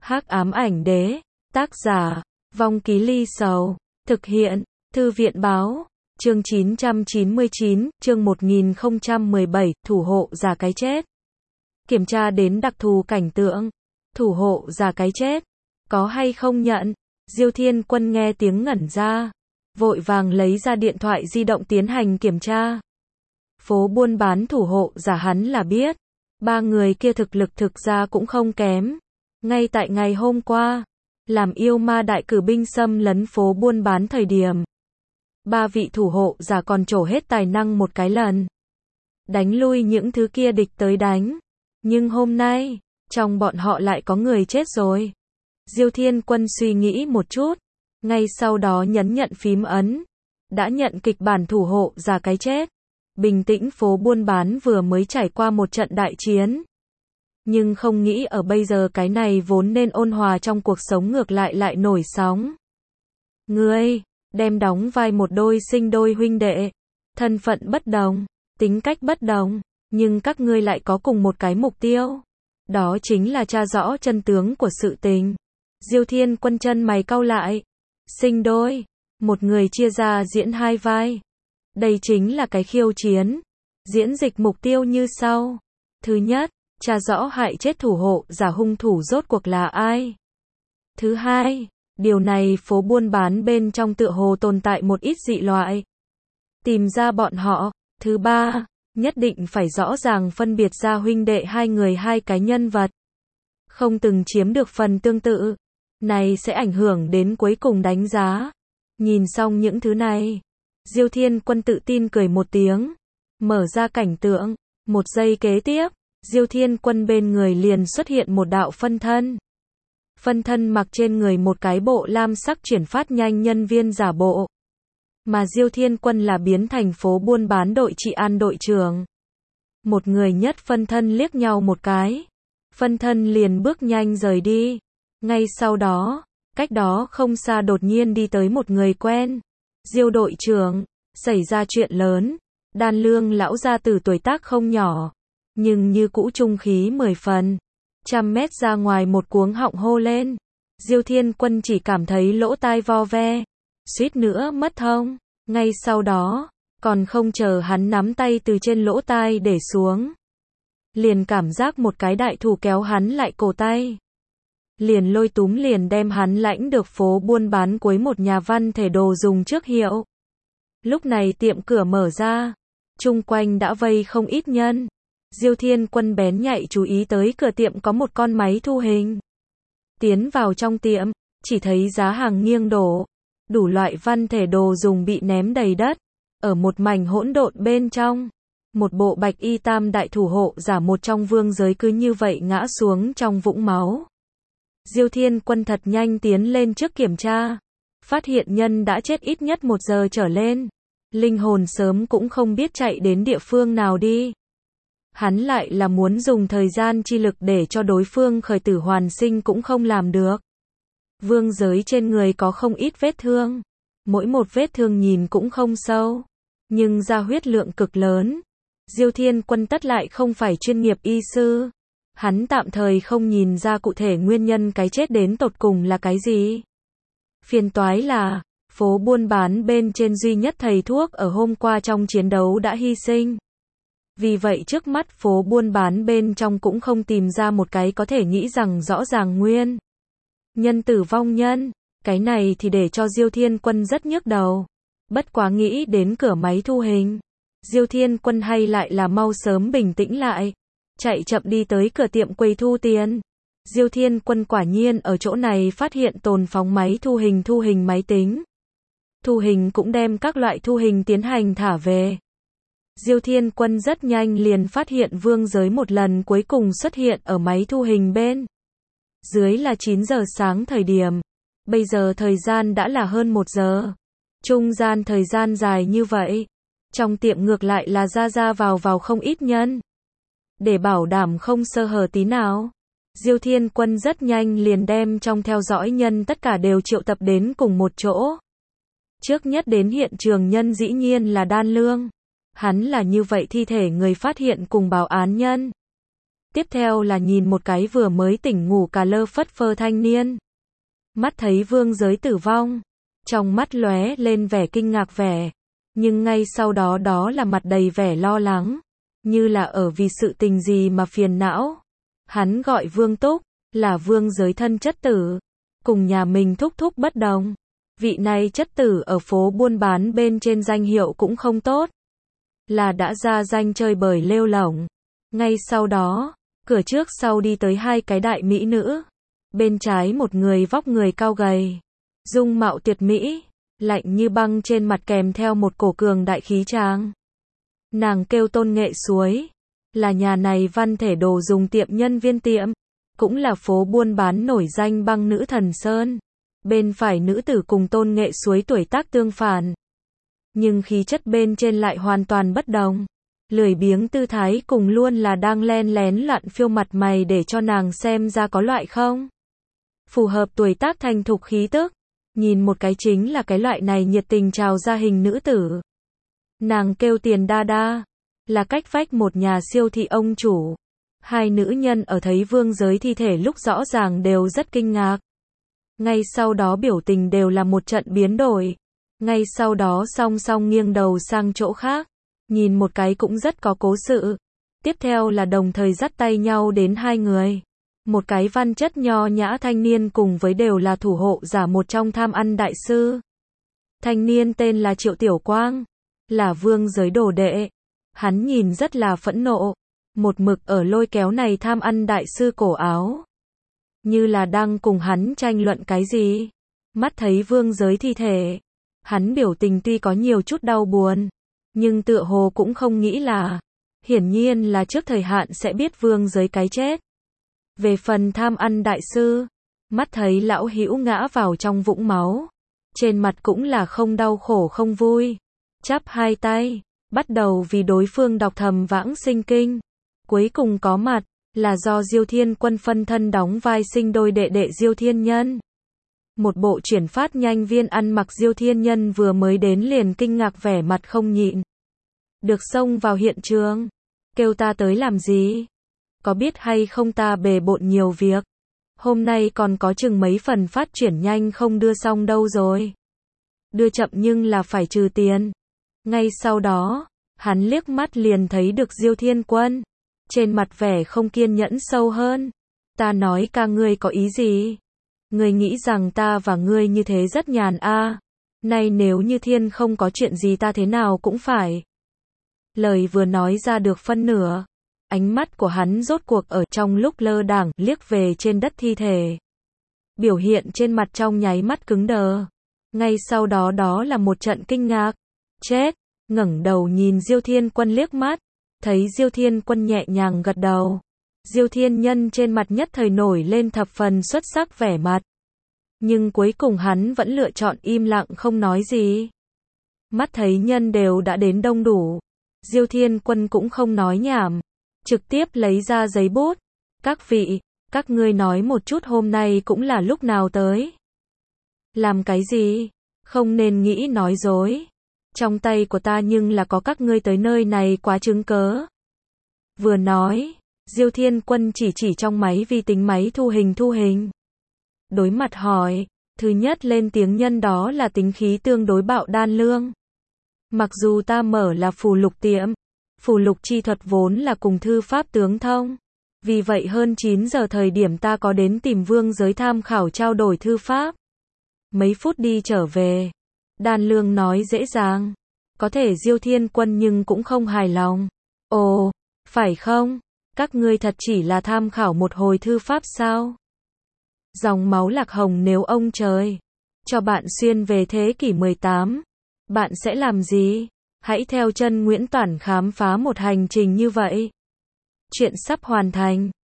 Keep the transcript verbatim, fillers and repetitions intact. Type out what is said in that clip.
Hắc ám ảnh đế, tác giả, Vong Ký Ly Sầu, thực hiện, Thư viện báo, chương chín trăm chín mươi chín, chương một nghìn không trăm mười bảy, thủ hộ giả cái chết. Kiểm tra đến đặc thù cảnh tượng, thủ hộ giả cái chết, có hay không nhận? Diêu Thiên Quân nghe tiếng ngẩn ra, vội vàng lấy ra điện thoại di động tiến hành kiểm tra. Phố buôn bán thủ hộ giả hắn là biết, ba người kia thực lực thực ra cũng không kém. Ngay tại ngày hôm qua, làm yêu ma đại cử binh xâm lấn phố buôn bán thời điểm, ba vị thủ hộ giả còn trổ hết tài năng một cái lần, đánh lui những thứ kia địch tới đánh. Nhưng hôm nay, trong bọn họ lại có người chết rồi. Diêu Thiên Quân suy nghĩ một chút, ngay sau đó nhấn nhận phím ấn, đã nhận kịch bản thủ hộ giả cái chết. Bình tĩnh phố buôn bán vừa mới trải qua một trận đại chiến. Nhưng không nghĩ ở bây giờ cái này vốn nên ôn hòa trong cuộc sống ngược lại lại nổi sóng. Ngươi, đem đóng vai một đôi sinh đôi huynh đệ, thân phận bất đồng, tính cách bất đồng, nhưng các ngươi lại có cùng một cái mục tiêu. Đó chính là tra rõ chân tướng của sự tình. Diêu Thiên Quân chân mày cau lại. Sinh đôi, một người chia ra diễn hai vai. Đây chính là cái khiêu chiến. Diễn dịch mục tiêu như sau. Thứ nhất, tra rõ hại chết thủ hộ giả hung thủ rốt cuộc là ai. Thứ hai, điều này phố buôn bán bên trong tựa hồ tồn tại một ít dị loại. Tìm ra bọn họ. Thứ ba, nhất định phải rõ ràng phân biệt ra huynh đệ hai người hai cái nhân vật. Không từng chiếm được phần tương tự. Này sẽ ảnh hưởng đến cuối cùng đánh giá. Nhìn xong những thứ này, Diêu Thiên Quân tự tin cười một tiếng, mở ra cảnh tượng. Một giây kế tiếp, Diêu Thiên Quân bên người liền xuất hiện một đạo phân thân. Phân thân mặc trên người một cái bộ lam sắc chuyển phát nhanh nhân viên giả bộ. Mà Diêu Thiên Quân là biến thành phố buôn bán đội trị an đội trưởng. Một người nhất phân thân liếc nhau một cái. Phân thân liền bước nhanh rời đi. Ngay sau đó, cách đó không xa đột nhiên đi tới một người quen. Diêu đội trưởng, xảy ra chuyện lớn. Đan Lương lão gia tử tuổi tác không nhỏ, nhưng như cũ trung khí mười phần. Trăm mét ra ngoài một cuống họng hô lên. Diêu Thiên Quân chỉ cảm thấy lỗ tai vo ve, suýt nữa mất thông. Ngay sau đó, còn không chờ hắn nắm tay từ trên lỗ tai để xuống, liền cảm giác một cái đại thủ kéo hắn lại cổ tay. Liền lôi túm liền đem hắn lãnh được phố buôn bán cuối một nhà văn thể đồ dùng trước hiệu. Lúc này tiệm cửa mở ra, chung quanh đã vây không ít nhân. Diêu Thiên Quân bén nhạy chú ý tới cửa tiệm có một con máy thu hình. Tiến vào trong tiệm, chỉ thấy giá hàng nghiêng đổ, đủ loại văn thể đồ dùng bị ném đầy đất. Ở một mảnh hỗn độn bên trong, một bộ bạch y tam đại thủ hộ giả một trong vương giới cứ như vậy ngã xuống trong vũng máu. Diêu Thiên Quân thật nhanh tiến lên trước kiểm tra, phát hiện nhân đã chết ít nhất một giờ trở lên. Linh hồn sớm cũng không biết chạy đến địa phương nào đi. Hắn lại là muốn dùng thời gian chi lực để cho đối phương khởi tử hoàn sinh cũng không làm được. Vương giới trên người có không ít vết thương. Mỗi một vết thương nhìn cũng không sâu, nhưng ra huyết lượng cực lớn. Diêu Thiên Quân tất lại không phải chuyên nghiệp y sư. Hắn tạm thời không nhìn ra cụ thể nguyên nhân cái chết đến tột cùng là cái gì. Phiền toái là, phố buôn bán bên trên duy nhất thầy thuốc ở hôm qua trong chiến đấu đã hy sinh. Vì vậy trước mắt phố buôn bán bên trong cũng không tìm ra một cái có thể nghĩ rằng rõ ràng nguyên nhân tử vong nhân. Cái này thì để cho Diêu Thiên Quân rất nhức đầu. Bất quá nghĩ đến cửa máy thu hình, Diêu Thiên Quân hay lại là mau sớm bình tĩnh lại, chạy chậm đi tới cửa tiệm quầy thu tiền. Diêu Thiên Quân quả nhiên ở chỗ này phát hiện tồn phóng máy thu hình thu hình máy tính. Thu hình cũng đem các loại thu hình tiến hành thả về. Diêu Thiên Quân rất nhanh liền phát hiện vương giới một lần cuối cùng xuất hiện ở máy thu hình bên dưới là chín giờ sáng thời điểm. Bây giờ thời gian đã là hơn một giờ. Trung gian thời gian dài như vậy, trong tiệm ngược lại là ra ra vào vào không ít nhân. Để bảo đảm không sơ hở tí nào, Diêu Thiên Quân rất nhanh liền đem trong theo dõi nhân tất cả đều triệu tập đến cùng một chỗ. Trước nhất đến hiện trường nhân dĩ nhiên là Đan Lương. Hắn là như vậy thi thể người phát hiện cùng báo án nhân. Tiếp theo là nhìn một cái vừa mới tỉnh ngủ cà lơ phất phơ thanh niên. Mắt thấy Vương Giới tử vong, trong mắt lóe lên vẻ kinh ngạc vẻ, nhưng ngay sau đó đó là mặt đầy vẻ lo lắng, như là ở vì sự tình gì mà phiền não. Hắn gọi Vương Túc, là Vương Giới thân chất tử, cùng nhà mình thúc thúc bất đồng. Vị này chất tử ở phố buôn bán bên trên danh hiệu cũng không tốt, là đã ra danh chơi bời lêu lổng. Ngay sau đó, cửa trước sau đi tới hai cái đại mỹ nữ. Bên trái một người vóc người cao gầy, dung mạo tuyệt mỹ, lạnh như băng trên mặt kèm theo một cổ cường đại khí tráng. Nàng kêu Tôn Nghệ Suối, là nhà này văn thể đồ dùng tiệm nhân viên tiệm, cũng là phố buôn bán nổi danh băng nữ Thần Sơn. Bên phải nữ tử cùng Tôn Nghệ Suối tuổi tác tương phản, nhưng khí chất bên trên lại hoàn toàn bất đồng. Lười biếng tư thái cùng luôn là đang len lén loạn phiêu mặt mày để cho nàng xem ra có loại không phù hợp tuổi tác thành thục khí tức. Nhìn một cái chính là cái loại này nhiệt tình trào ra hình nữ tử. Nàng kêu Tiền Đa Đa, là cách vách một nhà siêu thị ông chủ. Hai nữ nhân ở thấy Vương Giới thi thể lúc rõ ràng đều rất kinh ngạc. Ngay sau đó biểu tình đều là một trận biến đổi. Ngay sau đó song song nghiêng đầu sang chỗ khác, nhìn một cái cũng rất có cố sự. Tiếp theo là đồng thời dắt tay nhau đến hai người. Một cái văn chất nho nhã thanh niên cùng với đều là thủ hộ giả một trong tham ăn đại sư. Thanh niên tên là Triệu Tiểu Quang, là Vương Giới đồ đệ. Hắn nhìn rất là phẫn nộ, một mực ở lôi kéo này tham ăn đại sư cổ áo, như là đang cùng hắn tranh luận cái gì. Mắt thấy Vương Giới thi thể, hắn biểu tình tuy có nhiều chút đau buồn, nhưng tựa hồ cũng không nghĩ là, hiển nhiên là trước thời hạn sẽ biết Vương Giới cái chết. Về phần tham ăn đại sư, mắt thấy lão hữu ngã vào trong vũng máu, trên mặt cũng là không đau khổ không vui, chắp hai tay, bắt đầu vì đối phương đọc thầm vãng sinh kinh. Cuối cùng có mặt, là do Diêu Thiên Quân phân thân đóng vai sinh đôi đệ đệ Diêu Thiên Nhân. Một bộ chuyển phát nhanh viên ăn mặc Diêu Thiên Nhân vừa mới đến liền kinh ngạc vẻ mặt không nhịn được xông vào hiện trường. Kêu ta tới làm gì? Có biết hay không ta bề bộn nhiều việc. Hôm nay còn có chừng mấy phần phát chuyển nhanh không đưa xong đâu rồi. Đưa chậm nhưng là phải trừ tiền. Ngay sau đó, hắn liếc mắt liền thấy được Diêu Thiên Quân. Trên mặt vẻ không kiên nhẫn sâu hơn. Ta nói ca ngươi có ý gì? Ngươi nghĩ rằng ta và ngươi như thế rất nhàn a? À. Nay nếu như Thiên không có chuyện gì ta thế nào cũng phải. Lời vừa nói ra được phân nửa, ánh mắt của hắn rốt cuộc ở trong lúc lơ đãng liếc về trên đất thi thể. Biểu hiện trên mặt trong nháy mắt cứng đờ. Ngay sau đó đó là một trận kinh ngạc. Chết, ngẩng đầu nhìn Diêu Thiên Quân liếc mắt, thấy Diêu Thiên Quân nhẹ nhàng gật đầu. Diêu Thiên Nhân trên mặt nhất thời nổi lên thập phần xuất sắc vẻ mặt. Nhưng cuối cùng hắn vẫn lựa chọn im lặng không nói gì. Mắt thấy nhân đều đã đến đông đủ, Diêu Thiên Quân cũng không nói nhảm, trực tiếp lấy ra giấy bút. Các vị, các ngươi nói một chút hôm nay cũng là lúc nào tới. Làm cái gì? Không nên nghĩ nói dối. Trong tay của ta nhưng là có các ngươi tới nơi này quá chứng cớ. Vừa nói, Diêu Thiên Quân chỉ chỉ trong máy vi tính máy thu hình thu hình. Đối mặt hỏi, thứ nhất lên tiếng nhân đó là tính khí tương đối bạo Đan Lương. Mặc dù ta mở là phù lục tiệm, phù lục chi thuật vốn là cùng thư pháp tướng thông. Vì vậy hơn chín giờ thời điểm ta có đến tìm Vương Giới tham khảo trao đổi thư pháp. Mấy phút đi trở về. Đan Lương nói dễ dàng. Có thể Diêu Thiên Quân nhưng cũng không hài lòng. Ồ, phải không? Các ngươi thật chỉ là tham khảo một hồi thư pháp sao? Dòng máu lạc hồng nếu ông trời cho bạn xuyên về thế kỷ mười tám, bạn sẽ làm gì? Hãy theo chân Nguyễn Toản khám phá một hành trình như vậy. Chuyện sắp hoàn thành.